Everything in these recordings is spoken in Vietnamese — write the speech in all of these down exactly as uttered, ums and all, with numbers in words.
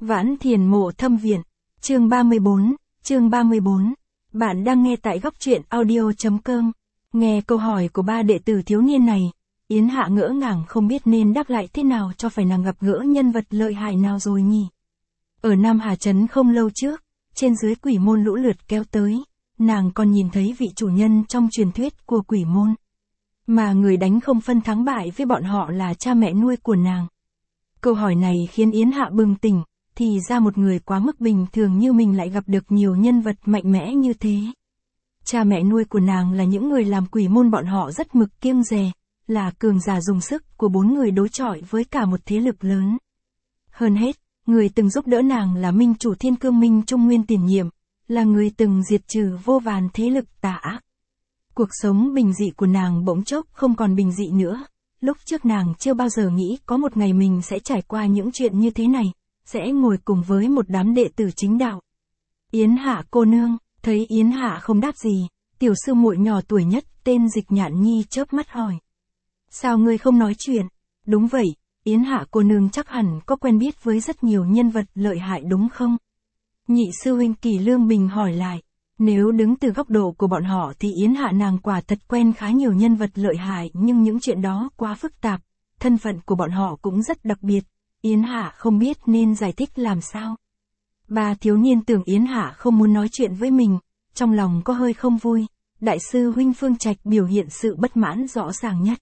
Vãn Thiền Mộ Thâm Viện, chương ba mươi bốn, chương ba mươi bốn. Bạn đang nghe tại góc truyện audio.com. Nghe câu hỏi của ba đệ tử thiếu niên này, Yến Hạ ngỡ ngàng không biết nên đáp lại thế nào cho phải nàng gặp gỡ nhân vật lợi hại nào rồi nhỉ. Ở Nam Hà Trấn không lâu trước, trên dưới quỷ môn lũ lượt kéo tới, nàng còn nhìn thấy vị chủ nhân trong truyền thuyết của quỷ môn. Mà người đánh không phân thắng bại với bọn họ là cha mẹ nuôi của nàng. Câu hỏi này khiến Yến Hạ bừng tỉnh, thì ra một người quá mức bình thường như mình lại gặp được nhiều nhân vật mạnh mẽ như thế. Cha mẹ nuôi của nàng là những người làm quỷ môn, bọn họ rất mực kiêng dè, là cường giả dùng sức của bốn người đối chọi với cả một thế lực lớn. Hơn hết, người từng giúp đỡ nàng là Minh Chủ Thiên Cương Minh Trung Nguyên tiền nhiệm, là người từng diệt trừ vô vàn thế lực tà ác. Cuộc sống bình dị của nàng bỗng chốc không còn bình dị nữa. Lúc trước nàng chưa bao giờ nghĩ có một ngày mình sẽ trải qua những chuyện như thế này, sẽ ngồi cùng với một đám đệ tử chính đạo. Yến Hạ cô nương, thấy Yến Hạ không đáp gì, tiểu sư muội nhỏ tuổi nhất tên Dịch Nhạn Nhi chớp mắt hỏi. Sao ngươi không nói chuyện? Đúng vậy, Yến Hạ cô nương chắc hẳn có quen biết với rất nhiều nhân vật lợi hại đúng không? Nhị sư huynh Kỳ Lương Bình hỏi lại. Nếu đứng từ góc độ của bọn họ thì Yến Hạ nàng quả thật quen khá nhiều nhân vật lợi hại, nhưng những chuyện đó quá phức tạp, thân phận của bọn họ cũng rất đặc biệt, Yến Hạ không biết nên giải thích làm sao. Ba thiếu niên tưởng Yến Hạ không muốn nói chuyện với mình, trong lòng có hơi không vui. Đại sư huynh Phương Trạch biểu hiện sự bất mãn rõ ràng nhất.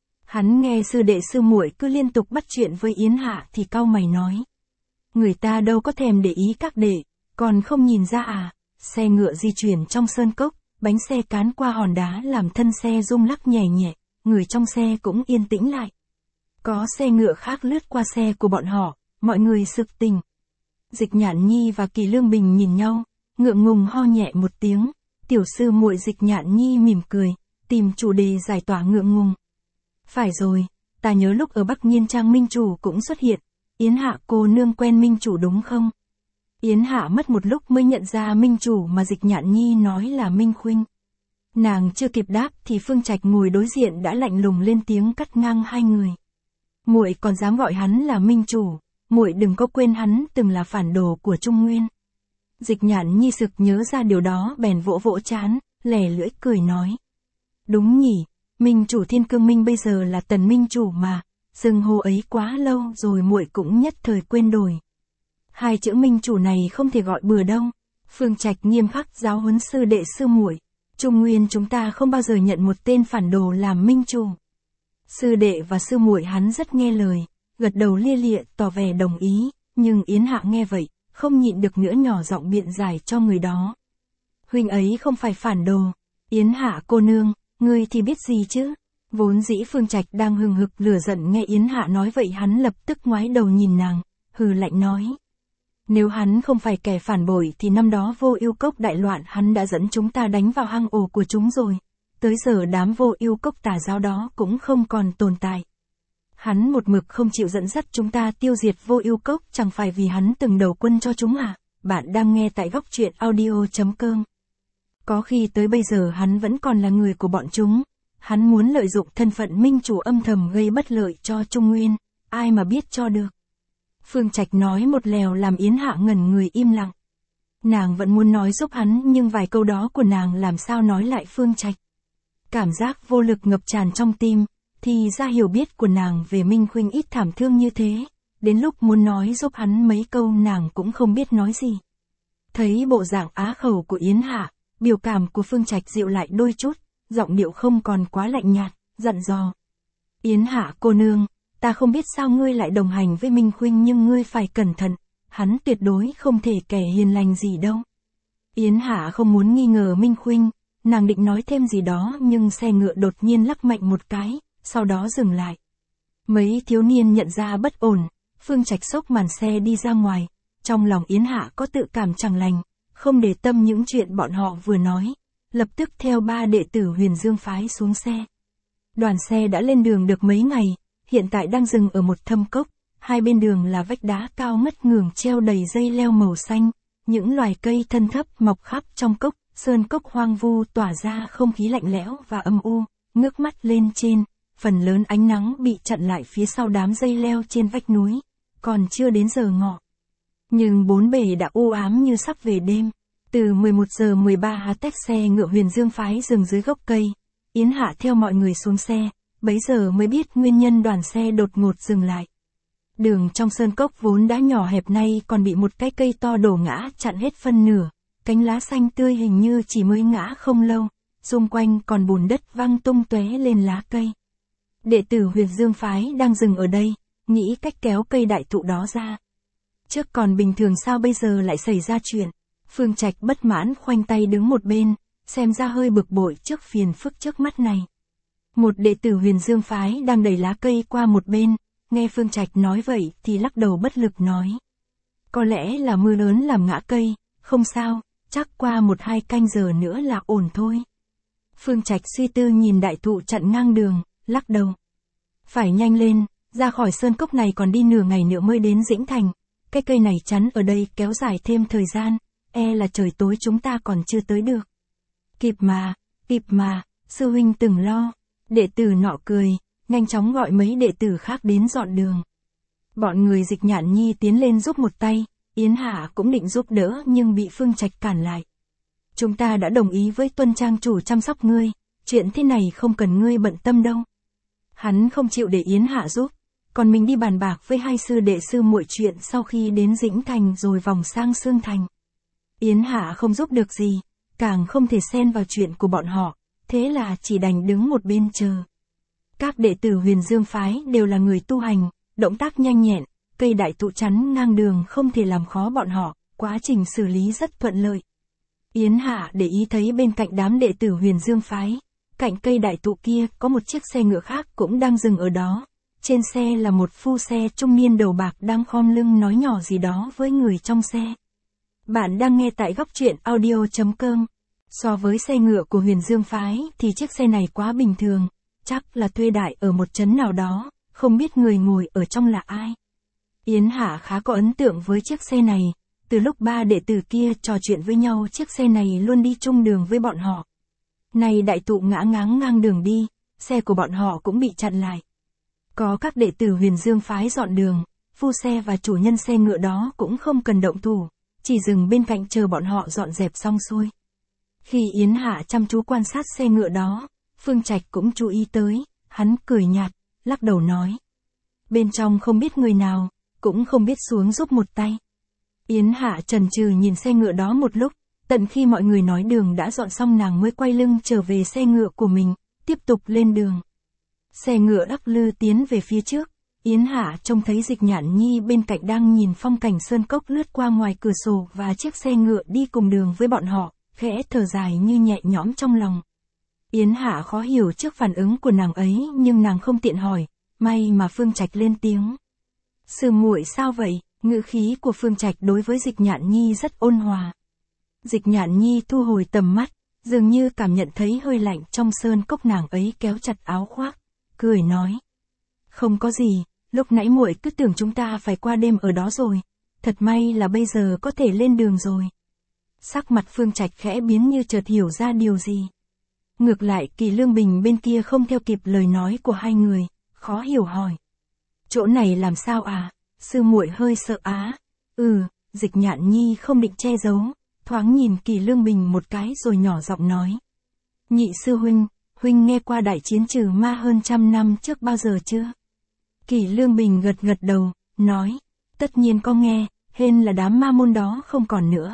Hắn nghe sư đệ sư muội cứ liên tục bắt chuyện với Yến Hạ thì cau mày nói. Người ta đâu có thèm để ý các đệ, còn không nhìn ra à? Xe ngựa di chuyển trong sơn cốc, bánh xe cán qua hòn đá làm thân xe rung lắc nhẹ nhẹ, người trong xe cũng yên tĩnh lại. Có xe ngựa khác lướt qua xe của bọn họ, mọi người sực tỉnh. Dịch Nhạn Nhi và Kỳ Lương Bình nhìn nhau, ngượng ngùng ho nhẹ một tiếng, tiểu sư muội Dịch Nhạn Nhi mỉm cười, tìm chủ đề giải tỏa ngượng ngùng. Phải rồi, ta nhớ lúc ở Bắc Nhiên Trang Minh Chủ cũng xuất hiện, Yến Hạ cô nương quen Minh Chủ đúng không? Yến Hạ mất một lúc mới nhận ra Minh Chủ mà Dịch Nhạn Nhi nói là Minh Khuynh. Nàng chưa kịp đáp thì Phương Trạch ngồi đối diện đã lạnh lùng lên tiếng cắt ngang hai người. Muội còn dám gọi hắn là Minh Chủ, muội đừng có quên hắn từng là phản đồ của Trung Nguyên. Dịch Nhạn Nhi sực nhớ ra điều đó bèn vỗ vỗ trán, lè lưỡi cười nói. Đúng nhỉ, Minh Chủ Thiên Cương Minh bây giờ là Tần Minh Chủ mà, xưng hô ấy quá lâu rồi muội cũng nhất thời quên đổi. Hai chữ Minh Chủ này không thể gọi bừa đâu. Phương Trạch nghiêm khắc giáo huấn sư đệ sư muội. Trung Nguyên chúng ta không bao giờ nhận một tên phản đồ làm Minh Chủ. Sư đệ và sư muội hắn rất nghe lời, gật đầu lia lịa tỏ vẻ đồng ý, nhưng Yến Hạ nghe vậy, không nhịn được nữa nhỏ giọng biện giải cho người đó. Huynh ấy không phải phản đồ. Yến Hạ cô nương, ngươi thì biết gì chứ? Vốn dĩ Phương Trạch đang hừng hực lửa giận nghe Yến Hạ nói vậy, hắn lập tức ngoái đầu nhìn nàng, hừ lạnh nói. Nếu hắn không phải kẻ phản bội thì năm đó Vô Ưu Cốc đại loạn hắn đã dẫn chúng ta đánh vào hang ổ của chúng rồi. Tới giờ đám Vô Ưu Cốc tà giáo đó cũng không còn tồn tại. Hắn một mực không chịu dẫn dắt chúng ta tiêu diệt Vô Ưu Cốc chẳng phải vì hắn từng đầu quân cho chúng à? Bạn đang nghe tại góc truyện audio.com. Có khi tới bây giờ hắn vẫn còn là người của bọn chúng. Hắn muốn lợi dụng thân phận Minh Chủ âm thầm gây bất lợi cho Trung Nguyên, ai mà biết cho được. Phương Trạch nói một lèo làm Yến Hạ ngẩn người im lặng. Nàng vẫn muốn nói giúp hắn nhưng vài câu đó của nàng làm sao nói lại Phương Trạch. Cảm giác vô lực ngập tràn trong tim, thì ra hiểu biết của nàng về Minh Khuynh ít thảm thương như thế. Đến lúc muốn nói giúp hắn mấy câu nàng cũng không biết nói gì. Thấy bộ dạng á khẩu của Yến Hạ, biểu cảm của Phương Trạch dịu lại đôi chút, giọng điệu không còn quá lạnh nhạt, dặn dò. Yến Hạ cô nương, ta không biết sao ngươi lại đồng hành với Minh Khuynh nhưng ngươi phải cẩn thận, hắn tuyệt đối không thể kẻ hiền lành gì đâu. Yến Hạ không muốn nghi ngờ Minh Khuynh, nàng định nói thêm gì đó nhưng xe ngựa đột nhiên lắc mạnh một cái, sau đó dừng lại. Mấy thiếu niên nhận ra bất ổn, Phương Trạch xốc màn xe đi ra ngoài, trong lòng Yến Hạ có tự cảm chẳng lành, không để tâm những chuyện bọn họ vừa nói, lập tức theo ba đệ tử Huyền Dương phái xuống xe. Đoàn xe đã lên đường được mấy ngày, hiện tại đang dừng ở một thâm cốc, hai bên đường là vách đá cao ngất ngường treo đầy dây leo màu xanh, những loài cây thân thấp mọc khắp trong cốc, sơn cốc hoang vu tỏa ra không khí lạnh lẽo và âm u, ngước mắt lên trên, phần lớn ánh nắng bị chặn lại phía sau đám dây leo trên vách núi, còn chưa đến giờ ngọ. Nhưng bốn bề đã u ám như sắp về đêm. Từ mười một giờ mười ba tách xe ngựa Huyền Dương phái dừng dưới gốc cây. Yến Hạ theo mọi người xuống xe, bấy giờ mới biết nguyên nhân đoàn xe đột ngột dừng lại. Đường trong sơn cốc vốn đã nhỏ hẹp nay còn bị một cái cây to đổ ngã chặn hết phân nửa, cánh lá xanh tươi hình như chỉ mới ngã không lâu, xung quanh còn bùn đất văng tung tóe lên lá cây. Đệ tử Huyền Dương phái đang dừng ở đây, nghĩ cách kéo cây đại thụ đó ra. Trước còn bình thường sao bây giờ lại xảy ra chuyện? Phương Trạch bất mãn khoanh tay đứng một bên, xem ra hơi bực bội trước phiền phức trước mắt này. Một đệ tử Huyền Dương phái đang đẩy lá cây qua một bên, nghe Phương Trạch nói vậy thì lắc đầu bất lực nói. Có lẽ là mưa lớn làm ngã cây, không sao, chắc qua một hai canh giờ nữa là ổn thôi. Phương Trạch suy tư nhìn đại thụ chặn ngang đường, lắc đầu. Phải nhanh lên, ra khỏi sơn cốc này còn đi nửa ngày nữa mới đến Dĩnh Thành. Cái cây này chắn ở đây kéo dài thêm thời gian, e là trời tối chúng ta còn chưa tới được. Kịp mà, kịp mà, sư huynh từng lo. Đệ tử nọ cười, nhanh chóng gọi mấy đệ tử khác đến dọn đường. Bọn người Dịch Nhạn Nhi tiến lên giúp một tay, Yến Hạ cũng định giúp đỡ nhưng bị Phương Trạch cản lại. Chúng ta đã đồng ý với Tuân trang chủ chăm sóc ngươi, chuyện thế này không cần ngươi bận tâm đâu. Hắn không chịu để Yến Hạ giúp, còn mình đi bàn bạc với hai sư đệ sư muội chuyện sau khi đến Dĩnh Thành rồi vòng sang Sương Thành. Yến Hạ không giúp được gì, càng không thể xen vào chuyện của bọn họ, thế là chỉ đành đứng một bên chờ. Các đệ tử Huyền Dương phái đều là người tu hành, động tác nhanh nhẹn, cây đại thụ chắn ngang đường không thể làm khó bọn họ, quá trình xử lý rất thuận lợi. Yến Hạ để ý thấy bên cạnh đám đệ tử Huyền Dương phái, cạnh cây đại thụ kia có một chiếc xe ngựa khác cũng đang dừng ở đó. Trên xe là một phu xe trung niên đầu bạc đang khom lưng nói nhỏ gì đó với người trong xe. Bạn đang nghe tại góc truyện audio chấm com. So với xe ngựa của Huyền Dương phái thì chiếc xe này quá bình thường, chắc là thuê đại ở một trấn nào đó, không biết người ngồi ở trong là ai. Yến Hạ khá có ấn tượng với chiếc xe này, từ lúc ba đệ tử kia trò chuyện với nhau chiếc xe này luôn đi chung đường với bọn họ. Này đại thụ ngã ngáng ngang đường đi, xe của bọn họ cũng bị chặn lại. Có các đệ tử Huyền Dương phái dọn đường, phu xe và chủ nhân xe ngựa đó cũng không cần động thủ, chỉ dừng bên cạnh chờ bọn họ dọn dẹp xong xuôi. Khi Yến Hạ chăm chú quan sát xe ngựa đó, Phương Trạch cũng chú ý tới, hắn cười nhạt, lắc đầu nói. Bên trong không biết người nào, cũng không biết xuống giúp một tay. Yến Hạ chần chừ nhìn xe ngựa đó một lúc, tận khi mọi người nói đường đã dọn xong nàng mới quay lưng trở về xe ngựa của mình, tiếp tục lên đường. Xe ngựa lắc lư tiến về phía trước, Yến Hạ trông thấy Dịch Nhạn Nhi bên cạnh đang nhìn phong cảnh sơn cốc lướt qua ngoài cửa sổ và chiếc xe ngựa đi cùng đường với bọn họ, khẽ thở dài như nhẹ nhõm trong lòng. Yến Hạ khó hiểu trước phản ứng của nàng ấy nhưng nàng không tiện hỏi, may mà Phương Trạch lên tiếng. Sư muội sao vậy? Ngữ khí của Phương Trạch đối với Dịch Nhạn Nhi rất ôn hòa. Dịch Nhạn Nhi thu hồi tầm mắt, dường như cảm nhận thấy hơi lạnh trong sơn cốc, nàng ấy kéo chặt áo khoác, cười nói. Không có gì, lúc nãy muội cứ tưởng chúng ta phải qua đêm ở đó rồi, thật may là bây giờ có thể lên đường rồi. Sắc mặt Phương Trạch khẽ biến như chợt hiểu ra điều gì. Ngược lại Kỳ Lương Bình bên kia không theo kịp lời nói của hai người, khó hiểu hỏi. Chỗ này làm sao à? Sư muội hơi sợ á. Ừ, Dịch Nhạn Nhi không định che giấu, thoáng nhìn Kỳ Lương Bình một cái rồi nhỏ giọng nói. Nhị sư huynh, huynh nghe qua đại chiến trừ ma hơn trăm năm trước bao giờ chưa? Kỳ Lương Bình gật gật đầu, nói. Tất nhiên có nghe, hên là đám ma môn đó không còn nữa.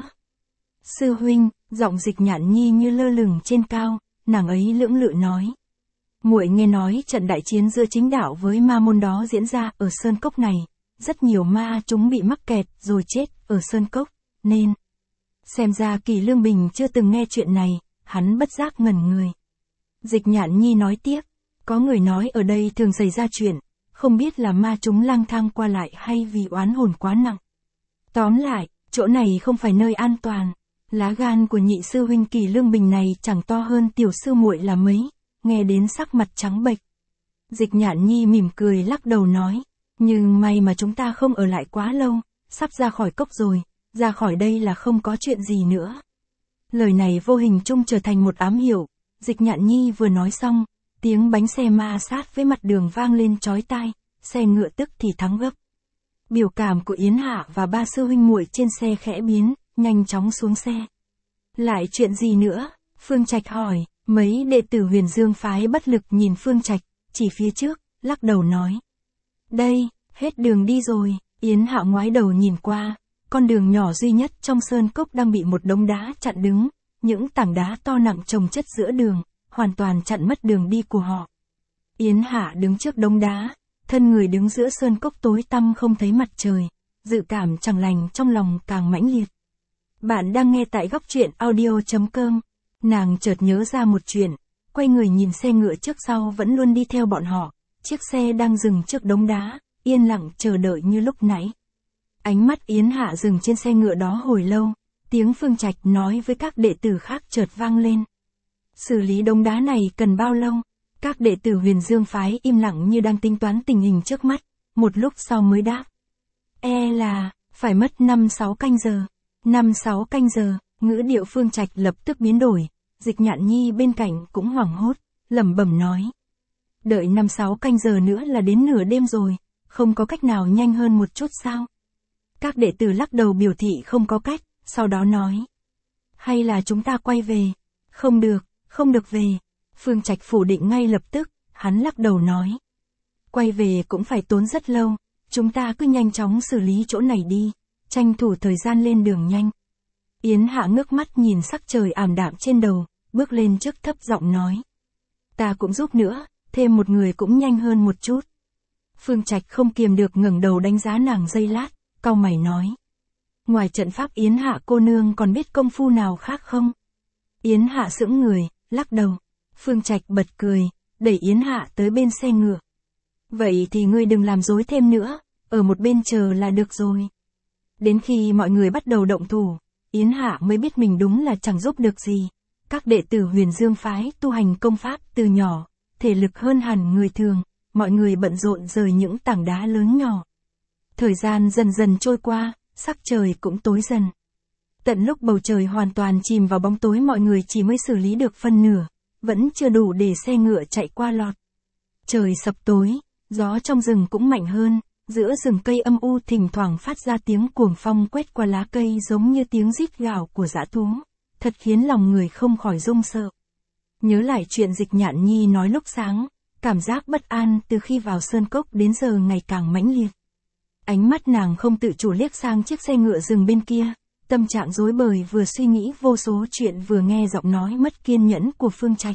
Sư huynh, giọng Dịch Nhạn Nhi như lơ lửng trên cao, nàng ấy lưỡng lự nói. Muội nghe nói trận đại chiến giữa chính đạo với ma môn đó diễn ra ở sơn cốc này, rất nhiều ma chúng bị mắc kẹt rồi chết ở sơn cốc, nên... Xem ra Kỳ Lương Bình chưa từng nghe chuyện này, hắn bất giác ngẩn người. Dịch Nhạn Nhi nói tiếp, có người nói ở đây thường xảy ra chuyện, không biết là ma chúng lang thang qua lại hay vì oán hồn quá nặng. Tóm lại, chỗ này không phải nơi an toàn. Lá gan của nhị sư huynh Kỳ Lương Bình này chẳng to hơn tiểu sư muội là mấy, nghe đến sắc mặt trắng bệch. Dịch Nhạn Nhi mỉm cười lắc đầu nói, nhưng may mà chúng ta không ở lại quá lâu, sắp ra khỏi cốc rồi, ra khỏi đây là không có chuyện gì nữa. Lời này vô hình chung trở thành một ám hiệu, Dịch Nhạn Nhi vừa nói xong, tiếng bánh xe ma sát với mặt đường vang lên chói tai, xe ngựa tức thì thắng gấp. Biểu cảm của Yến Hạ và ba sư huynh muội trên xe khẽ biến, nhanh chóng xuống xe. Lại chuyện gì nữa? Phương Trạch hỏi, mấy đệ tử Huyền Dương phái bất lực nhìn Phương Trạch, chỉ phía trước, lắc đầu nói. Đây, hết đường đi rồi. Yến Hạ ngoái đầu nhìn qua, con đường nhỏ duy nhất trong sơn cốc đang bị một đống đá chặn đứng, những tảng đá to nặng chồng chất giữa đường, hoàn toàn chặn mất đường đi của họ. Yến Hạ đứng trước đống đá, thân người đứng giữa sơn cốc tối tăm không thấy mặt trời, dự cảm chẳng lành trong lòng càng mãnh liệt. Bạn đang nghe tại góc truyện audio chấm com. Nàng chợt nhớ ra một chuyện, quay người nhìn xe ngựa trước sau vẫn luôn đi theo bọn họ, chiếc xe đang dừng trước đống đá, yên lặng chờ đợi như lúc nãy. Ánh mắt Yến Hạ dừng trên xe ngựa đó hồi lâu, tiếng Phương Trạch nói với các đệ tử khác chợt vang lên. Xử lý đống đá này cần bao lâu? Các đệ tử Huyền Dương phái im lặng như đang tính toán tình hình trước mắt, một lúc sau mới đáp. E là, phải mất năm sáu canh giờ. năm sáu canh giờ, ngữ điệu Phương Trạch lập tức biến đổi, Dịch Nhạn Nhi bên cạnh cũng hoảng hốt, lẩm bẩm nói. Đợi năm sáu canh giờ nữa là đến nửa đêm rồi, không có cách nào nhanh hơn một chút sao? Các đệ tử lắc đầu biểu thị không có cách, sau đó nói. Hay là chúng ta quay về? Không được, không được về. Phương Trạch phủ định ngay lập tức, hắn lắc đầu nói. Quay về cũng phải tốn rất lâu, chúng ta cứ nhanh chóng xử lý chỗ này đi, tranh thủ thời gian lên đường nhanh. Yến Hạ ngước mắt nhìn sắc trời ảm đạm trên đầu, bước lên trước thấp giọng nói. Ta cũng giúp nữa, thêm một người cũng nhanh hơn một chút. Phương Trạch không kiềm được ngẩng đầu đánh giá nàng giây lát, cau mày nói. Ngoài trận pháp Yến Hạ cô nương còn biết công phu nào khác không? Yến Hạ sững người, lắc đầu. Phương Trạch bật cười, đẩy Yến Hạ tới bên xe ngựa. Vậy thì ngươi đừng làm dối thêm nữa, ở một bên chờ là được rồi. Đến khi mọi người bắt đầu động thủ, Yến Hạ mới biết mình đúng là chẳng giúp được gì. Các đệ tử Huyền Dương phái tu hành công pháp từ nhỏ, thể lực hơn hẳn người thường, mọi người bận rộn rời những tảng đá lớn nhỏ. Thời gian dần dần trôi qua, sắc trời cũng tối dần. Tận lúc bầu trời hoàn toàn chìm vào bóng tối mọi người chỉ mới xử lý được phân nửa, vẫn chưa đủ để xe ngựa chạy qua lọt. Trời sập tối, gió trong rừng cũng mạnh hơn, giữa rừng cây âm u thỉnh thoảng phát ra tiếng cuồng phong quét qua lá cây giống như tiếng rít gào của dã thú, thật khiến lòng người không khỏi run sợ. Nhớ lại chuyện Dịch Nhạn Nhi nói lúc sáng, cảm giác bất an từ khi vào sơn cốc đến giờ ngày càng mãnh liệt. Ánh mắt nàng không tự chủ liếc sang chiếc xe ngựa dừng bên kia, tâm trạng rối bời vừa suy nghĩ vô số chuyện vừa nghe giọng nói mất kiên nhẫn của Phương Trạch.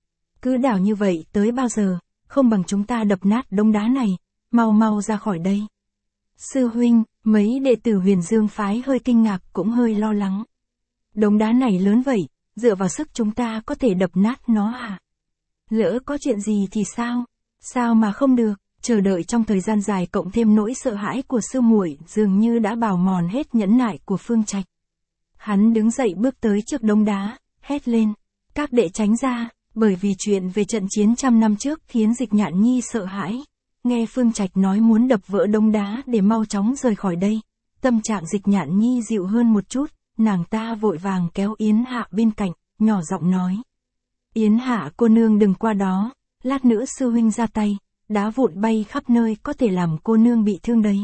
Cứ đảo như vậy tới bao giờ, không bằng chúng ta đập nát đống đá này, mau mau ra khỏi đây. Sư huynh, mấy đệ tử Huyền Dương phái hơi kinh ngạc cũng hơi lo lắng. Đống đá này lớn vậy, dựa vào sức chúng ta có thể đập nát nó à? Lỡ có chuyện gì thì sao? Sao mà không được? Chờ đợi trong thời gian dài cộng thêm nỗi sợ hãi của sư muội dường như đã bào mòn hết nhẫn nại của Phương Trạch. Hắn đứng dậy bước tới trước đống đá, hét lên. Các đệ tránh ra, bởi vì chuyện về trận chiến trăm năm trước khiến Dịch Nhạn Nhi sợ hãi. Nghe Phương Trạch nói muốn đập vỡ đống đá để mau chóng rời khỏi đây. Tâm trạng Dịch Nhạn Nhi dịu hơn một chút, nàng ta vội vàng kéo Yến Hạ bên cạnh, nhỏ giọng nói. Yến Hạ cô nương đừng qua đó, lát nữa sư huynh ra tay. Đá vụn bay khắp nơi có thể làm cô nương bị thương đấy.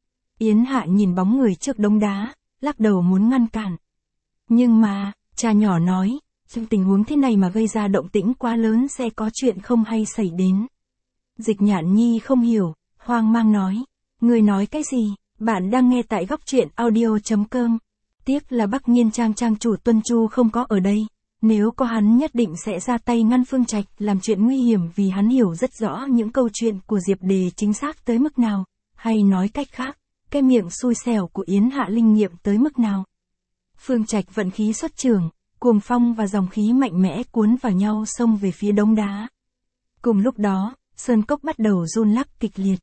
Yến Hạ nhìn bóng người trước đống đá, lắc đầu muốn ngăn cản. Nhưng mà, cha nhỏ nói, trong tình huống thế này mà gây ra động tĩnh quá lớn sẽ có chuyện không hay xảy đến. Dịch Nhạn Nhi không hiểu, hoang mang nói. Người nói cái gì? Bạn đang nghe tại góc truyện audio chấm com. Tiếc là Bắc Nhiên Trang trang chủ Tuân Chu không có ở đây. Nếu có hắn nhất định sẽ ra tay ngăn Phương Trạch làm chuyện nguy hiểm vì hắn hiểu rất rõ những câu chuyện của Diệp Đề chính xác tới mức nào, hay nói cách khác, cái miệng xui xẻo của Yến Hạ linh nghiệm tới mức nào. Phương Trạch vận khí xuất trường, cuồng phong và dòng khí mạnh mẽ cuốn vào nhau xông về phía đống đá. Cùng lúc đó, sơn cốc bắt đầu run lắc kịch liệt.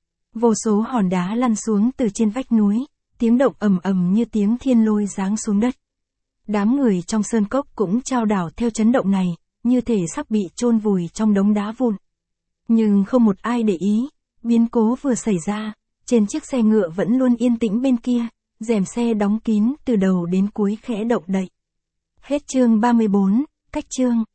Vô số hòn đá lăn xuống từ trên vách núi, tiếng động ầm ầm như tiếng thiên lôi giáng xuống đất. Đám người trong sơn cốc cũng chao đảo theo chấn động này, như thể sắp bị chôn vùi trong đống đá vụn. Nhưng không một ai để ý, biến cố vừa xảy ra, trên chiếc xe ngựa vẫn luôn yên tĩnh bên kia, rèm xe đóng kín từ đầu đến cuối khẽ động đậy. Hết chương ba mươi bốn, cách chương.